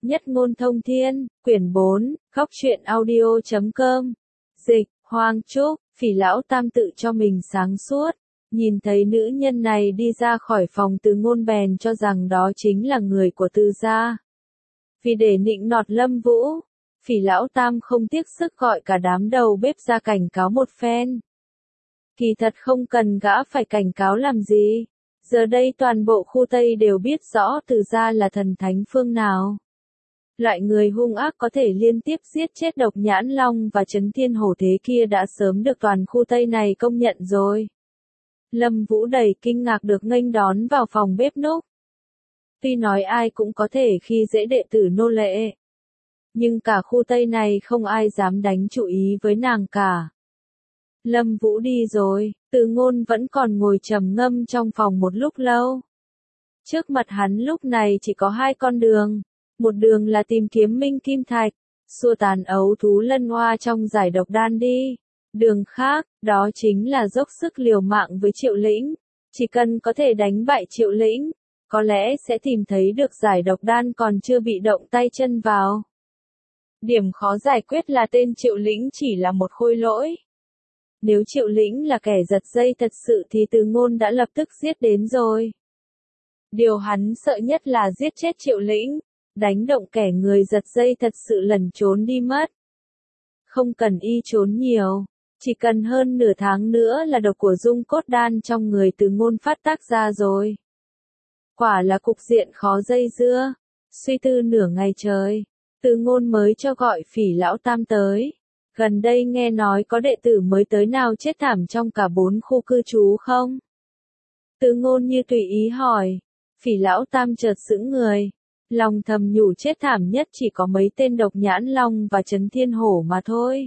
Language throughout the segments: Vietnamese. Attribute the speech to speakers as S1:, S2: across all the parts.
S1: Nhất ngôn thông thiên, quyển 4, góc truyện audio.com. Dịch, Hoàng Trúc, Phỉ lão tam tự cho mình sáng suốt. Nhìn thấy nữ nhân này đi ra khỏi phòng Từ Ngôn bèn cho rằng đó chính là người của Từ gia. Vì để nịnh nọt Lâm Vũ, Phỉ lão tam không tiếc sức gọi cả đám đầu bếp ra cảnh cáo một phen. Kỳ thật không cần gã phải cảnh cáo làm gì. Giờ đây toàn bộ khu Tây đều biết rõ Từ gia là thần thánh phương nào. Loại người hung ác có thể liên tiếp giết chết Độc Nhãn Long và Chấn Thiên Hổ thế kia đã sớm được toàn khu Tây này công nhận rồi. Lâm Vũ đầy kinh ngạc được nghênh đón vào phòng bếp núc. Tuy nói ai cũng có thể khi dễ đệ tử nô lệ, nhưng cả khu Tây này không ai dám đánh chủ ý với nàng cả. Lâm Vũ đi rồi, Từ Ngôn vẫn còn ngồi trầm ngâm trong phòng một lúc lâu. Trước mặt hắn lúc này chỉ có hai con đường. Một đường là tìm kiếm Minh Kim Thạch, xua tàn ấu thú lân oa trong giải độc đan đi. Đường khác, đó chính là dốc sức liều mạng với Triệu Lĩnh. Chỉ cần có thể đánh bại Triệu Lĩnh, có lẽ sẽ tìm thấy được giải độc đan còn chưa bị động tay chân vào. Điểm khó giải quyết là tên Triệu Lĩnh chỉ là một khôi lỗi. Nếu Triệu Lĩnh là kẻ giật dây thật sự thì Từ Ngôn đã lập tức giết đến rồi. Điều hắn sợ nhất là giết chết Triệu Lĩnh, đánh động kẻ người giật dây thật sự lẩn trốn đi mất. Không cần y trốn nhiều, chỉ cần hơn nửa tháng nữa là độc của dung cốt đan trong người Từ Ngôn phát tác ra rồi. Quả là cục diện khó dây dưa. Suy tư nửa ngày trời, Từ Ngôn mới cho gọi Phỉ lão tam tới. Gần đây nghe nói có đệ tử mới tới nào chết thảm trong cả 4 khu cư trú không? Từ Ngôn như tùy ý hỏi. Phỉ lão tam chợt sững người. Lòng thầm nhủ chết thảm nhất chỉ có mấy tên Độc Nhãn Long và Chấn Thiên Hổ mà thôi.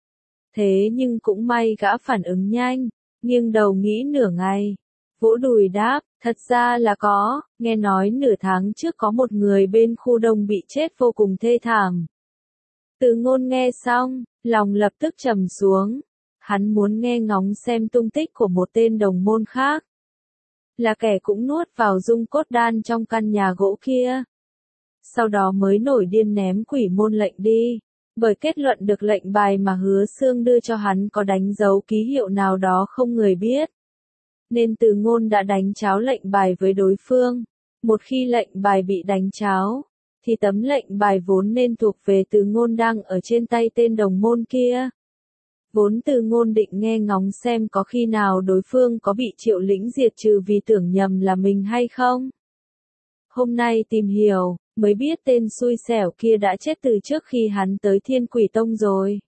S1: Thế nhưng cũng may gã phản ứng nhanh, nghiêng đầu nghĩ nửa ngày. Vỗ đùi đáp, thật ra là có, nghe nói nửa tháng trước có một người bên khu đông bị chết vô cùng thê thảm. Từ Ngôn nghe xong, lòng lập tức trầm xuống. Hắn muốn nghe ngóng xem tung tích của một tên đồng môn khác. Là kẻ cũng nuốt vào dung cốt đan trong căn nhà gỗ kia. Sau đó mới nổi điên ném quỷ môn lệnh đi. Bởi kết luận được lệnh bài mà Hứa Xương đưa cho hắn có đánh dấu ký hiệu nào đó không người biết. Nên Từ Ngôn đã đánh tráo lệnh bài với đối phương. Một khi lệnh bài bị đánh tráo, thì tấm lệnh bài vốn nên thuộc về Từ Ngôn đang ở trên tay tên đồng môn kia. Vốn Từ Ngôn định nghe ngóng xem có khi nào đối phương có bị Triệu Lĩnh diệt trừ vì tưởng nhầm là mình hay không. Hôm nay tìm hiểu, mới biết tên xui xẻo kia đã chết từ trước khi hắn tới Thiên Quỷ Tông rồi.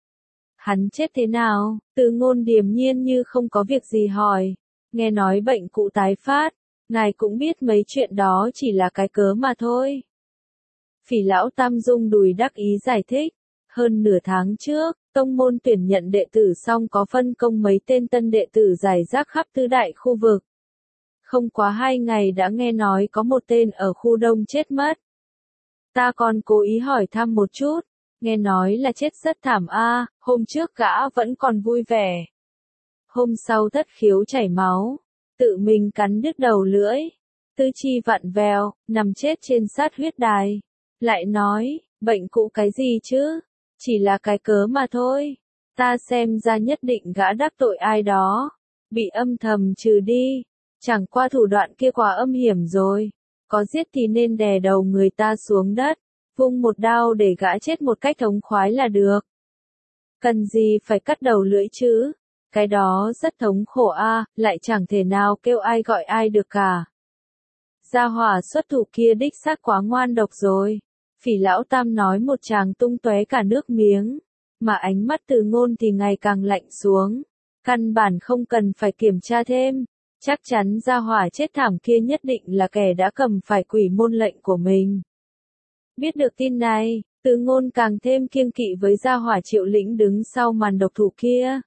S1: Hắn chết thế nào? Từ Ngôn điềm nhiên như không có việc gì hỏi. Nghe nói bệnh cũ tái phát, ngài cũng biết mấy chuyện đó chỉ là cái cớ mà thôi. Phỉ lão tam rung đùi đắc ý giải thích. Hơn nửa tháng trước, tông môn tuyển nhận đệ tử xong có phân công mấy tên tân đệ tử rải rác khắp tứ đại khu vực. Không quá 2 ngày đã nghe nói có một tên ở khu đông chết mất. Ta còn cố ý hỏi thăm một chút, nghe nói là chết rất thảm a. Hôm trước gã vẫn còn vui vẻ. Hôm sau thất khiếu chảy máu, tự mình cắn đứt đầu lưỡi, tứ chi vặn vẹo, nằm chết trên sát huyết đài. Lại nói, bệnh cũ cái gì chứ, chỉ là cái cớ mà thôi. Ta xem ra nhất định gã đắc tội ai đó, bị âm thầm trừ đi. Chẳng qua thủ đoạn kia quá âm hiểm rồi. Có giết thì nên đè đầu người ta xuống đất, vung một đao để gã chết một cách thống khoái là được. Cần gì phải cắt đầu lưỡi chứ? Cái đó rất thống khổ a, lại chẳng thể nào kêu ai gọi ai được cả. Gia hỏa xuất thủ kia đích xác quá ngoan độc rồi. Phỉ lão tam nói một tràng tung tóe cả nước miếng, mà ánh mắt Từ Ngôn thì ngày càng lạnh xuống. Căn bản không cần phải kiểm tra thêm. Chắc chắn gia hỏa chết thảm kia nhất định là kẻ đã cầm phải quỷ môn lệnh của mình. Biết được tin này, Từ Ngôn càng thêm kiêng kỵ với gia hỏa Triệu Lĩnh đứng sau màn độc thủ kia.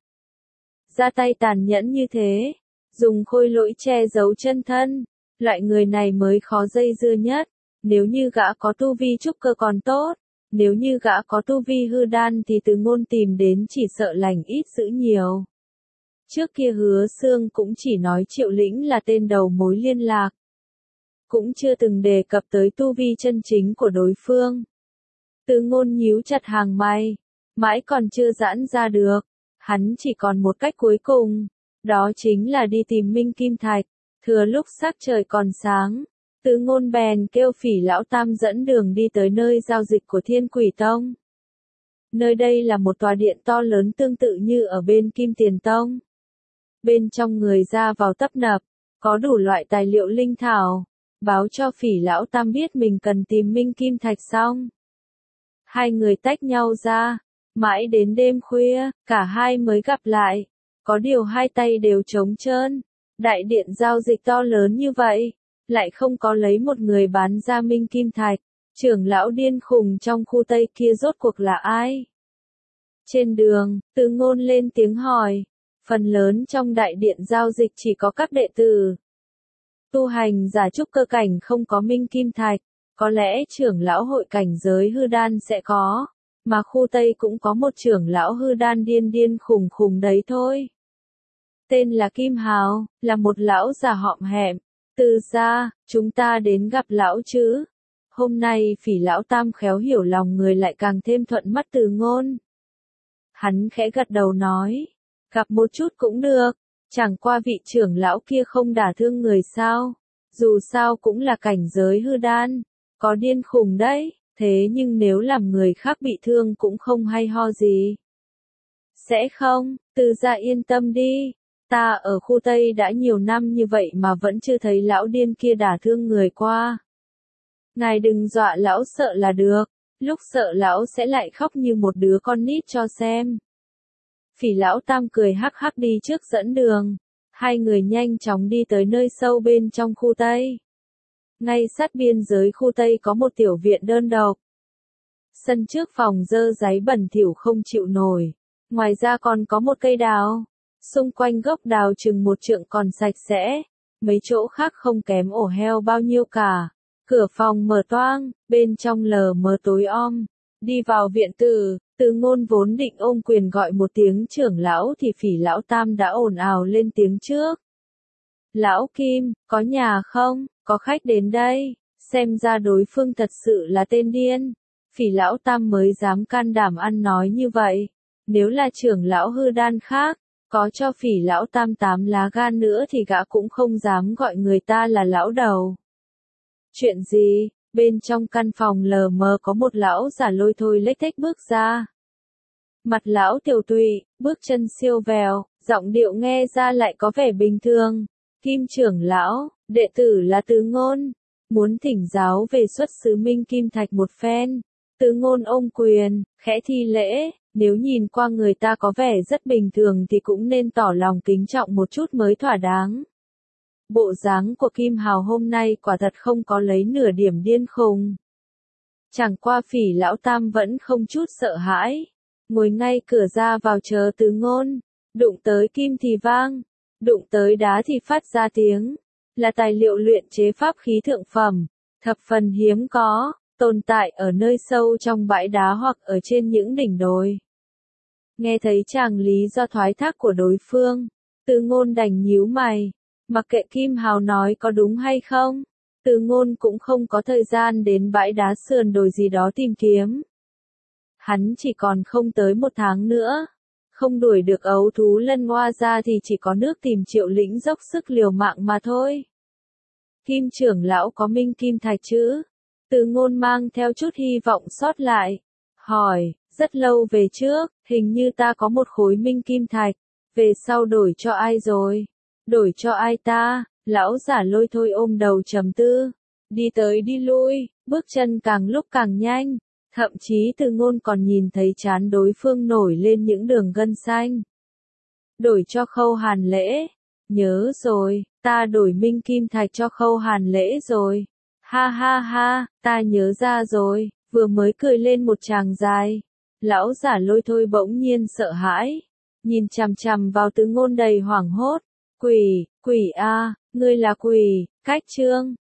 S1: Ra tay tàn nhẫn như thế, dùng khôi lỗi che giấu chân thân, loại người này mới khó dây dưa nhất. Nếu như gã có tu vi trúc cơ còn tốt, nếu như gã có tu vi hư đan thì Từ Ngôn tìm đến chỉ sợ lành ít dữ nhiều. Trước kia Hứa Xương cũng chỉ nói Triệu Lĩnh là tên đầu mối liên lạc. cũng chưa từng đề cập tới tu vi chân chính của đối phương. Từ Ngôn nhíu chặt hàng mày, mãi còn chưa giãn ra được, hắn chỉ còn một cách cuối cùng, đó chính là đi tìm Minh Kim Thạch. Thừa lúc sắc trời còn sáng, Từ Ngôn bèn kêu Phỉ Lão Tam dẫn đường đi tới nơi giao dịch của Thiên Quỷ Tông. Nơi đây là một tòa điện to lớn tương tự như ở bên Kim Tiền Tông. Bên trong người ra vào tấp nập, có đủ loại tài liệu linh thảo, báo cho Phỉ Lão Tam biết mình cần tìm Minh Kim Thạch xong. Hai người tách nhau ra, mãi đến đêm khuya, cả hai mới gặp lại, có điều hai tay đều trống trơn. Đại điện giao dịch to lớn như vậy, lại không có lấy một người bán ra Minh Kim Thạch, trưởng lão điên khùng trong khu Tây kia rốt cuộc là ai? Trên đường, Từ Ngôn lên tiếng hỏi, phần lớn trong đại điện giao dịch chỉ có các đệ tử. Tu hành giả trúc cơ cảnh không có Minh Kim Thạch, có lẽ trưởng lão hội cảnh giới hư đan sẽ có, mà khu Tây cũng có một trưởng lão hư đan điên khùng khùng đấy thôi. Tên là Kim Hào, là một lão già hõm hẹm. Từ gia, chúng ta đến gặp lão chứ. Hôm nay Phỉ Lão Tam khéo hiểu lòng người lại càng thêm thuận mắt Từ Ngôn. Hắn khẽ gật đầu nói, gặp một chút cũng được, chẳng qua vị trưởng lão kia không đả thương người sao. Dù sao cũng là cảnh giới hư đan, có điên khùng đấy, thế nhưng nếu làm người khác bị thương cũng không hay ho gì. Sẽ không, Từ gia yên tâm đi. Ta ở khu Tây đã nhiều năm như vậy mà vẫn chưa thấy lão điên kia đả thương người qua. Ngài đừng dọa lão sợ là được, lúc sợ lão sẽ lại khóc như một đứa con nít cho xem. Phỉ Lão Tam cười hắc hắc đi trước dẫn đường, hai người nhanh chóng đi tới nơi sâu bên trong khu Tây. Ngay sát biên giới khu Tây có một tiểu viện đơn độc. Sân trước phòng dơ dáy bẩn thỉu không chịu nổi, ngoài ra còn có một cây đào. Xung quanh gốc đào chừng một trượng còn sạch sẽ, mấy chỗ khác không kém ổ heo bao nhiêu cả. Cửa phòng mở toang, bên trong lờ mờ tối om. Đi vào viện tử, Từ Ngôn vốn định ôm quyền gọi một tiếng trưởng lão thì Phỉ Lão Tam đã ồn ào lên tiếng trước. Lão Kim, có nhà không? Có khách đến đây. Xem ra đối phương thật sự là tên điên. Phỉ Lão Tam mới dám can đảm ăn nói như vậy. Nếu là trưởng lão hư đan khác, có cho Phỉ Lão Tam 8 lá gan nữa thì gã cũng không dám gọi người ta là lão đầu. Chuyện gì? Bên trong căn phòng lờ mờ có một lão giả lôi thôi lếch thếch bước ra. Mặt lão tiều tụy, bước chân siêu vẹo, giọng điệu nghe ra lại có vẻ bình thường. Kim trưởng lão, đệ tử là Từ Ngôn, muốn thỉnh giáo về xuất xứ Minh Kim Thạch một phen. Từ Ngôn ôm quyền, khẽ thi lễ. Nếu nhìn qua người ta có vẻ rất bình thường thì cũng nên tỏ lòng kính trọng một chút mới thỏa đáng. Bộ dáng của Kim Hào hôm nay quả thật không có lấy nửa điểm điên khùng. Chẳng qua Phỉ Lão Tam vẫn không chút sợ hãi, ngồi ngay cửa ra vào chờ Từ Ngôn. Đụng tới kim thì vang, đụng tới đá thì phát ra tiếng. Là tài liệu luyện chế pháp khí thượng phẩm, thập phần hiếm có, tồn tại ở nơi sâu trong bãi đá hoặc ở trên những đỉnh đồi. Nghe thấy chàng lý do thoái thác của đối phương, Từ Ngôn đành nhíu mày, mặc kệ Kim Hào nói có đúng hay không, Từ Ngôn cũng không có thời gian đến bãi đá sườn đồi gì đó tìm kiếm. Hắn chỉ còn không tới 1 tháng nữa, không đuổi được ấu thú lân oa ra thì chỉ có nước tìm Triệu Lĩnh dốc sức liều mạng mà thôi. Kim trưởng lão có Minh Kim Thạch chứ? Từ Ngôn mang theo chút hy vọng sót lại, hỏi. Rất lâu về trước, hình như ta có một khối Minh Kim Thạch, về sau đổi cho ai rồi? Đổi cho ai ta? Lão giả lôi thôi ôm đầu trầm tư, đi tới đi lui, bước chân càng lúc càng nhanh, thậm chí Từ Ngôn còn nhìn thấy trán đối phương nổi lên những đường gân xanh. Đổi cho Khâu Hàn Lễ, nhớ rồi, ta đổi Minh Kim Thạch cho Khâu Hàn Lễ rồi. Ha ha ha, ta nhớ ra rồi, vừa mới cười lên một tràng dài. Lão giả lôi thôi bỗng nhiên sợ hãi, nhìn chằm chằm vào Từ Ngôn đầy hoảng hốt. Quỷ, quỷ a, ngươi là quỷ, cách chương,